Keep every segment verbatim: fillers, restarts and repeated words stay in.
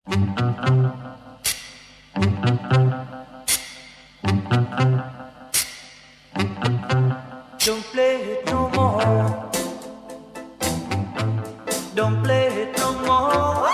Don't play it no more. Don't play it no more.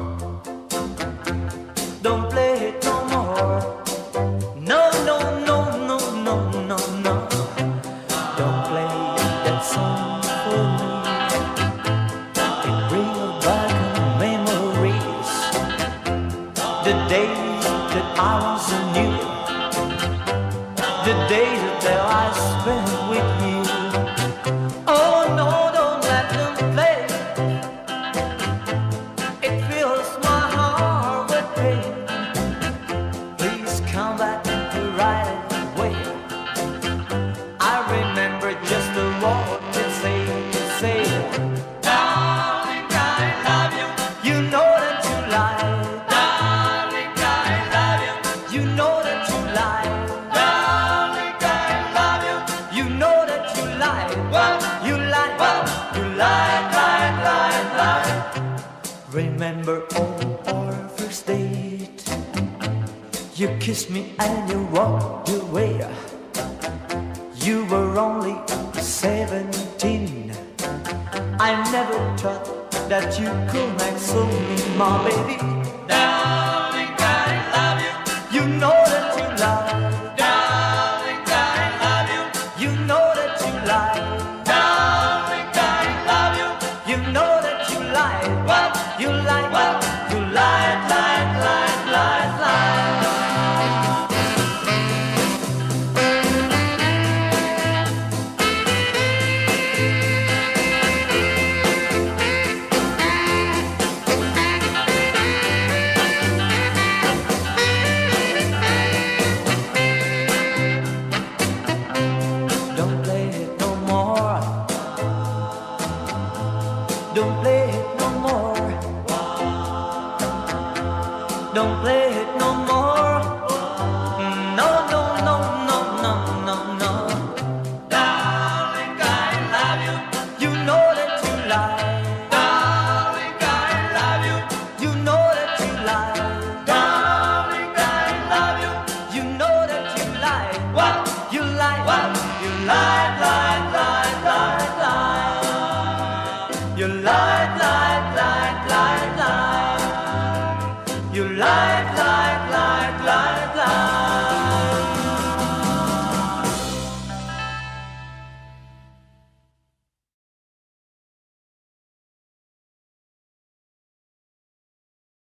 Don't play it no more. No, no, no, no, no, no, no. Don't play that song for me. It brings back memories. The days that I was new. The days that I spent with you. Oh no, don't let them play. It fills my heart with pain. Please come back right away. I remember just the word to say, to say, darling, I love you. You know that you lie. Darling, I love you. You know that you lie. You know that you lie, well, you lie, well, you lie, lie, lie, lie. Remember on our first date, you kissed me and you walked away. You were only seventeen. I never thought that you could make so me, my baby. Darling, I love you. You know that you lie. You know that you lie. Darling, I love you. You know that you lie. Well, you lie, well, you lie, lie, lie, lie, lie. Don't play it no more. Don't play it no more. Don't play it no more. No, no, no, no, no, no, no. Darling, I love you. You know that you lie. Darling, I love you. You know that you lie. Darling, I love you. You know that you lie. What? You lie. What? You lie, lie, lie, lie, lie. You lie, lie, lie, lie, lie. You lie, lie, lie.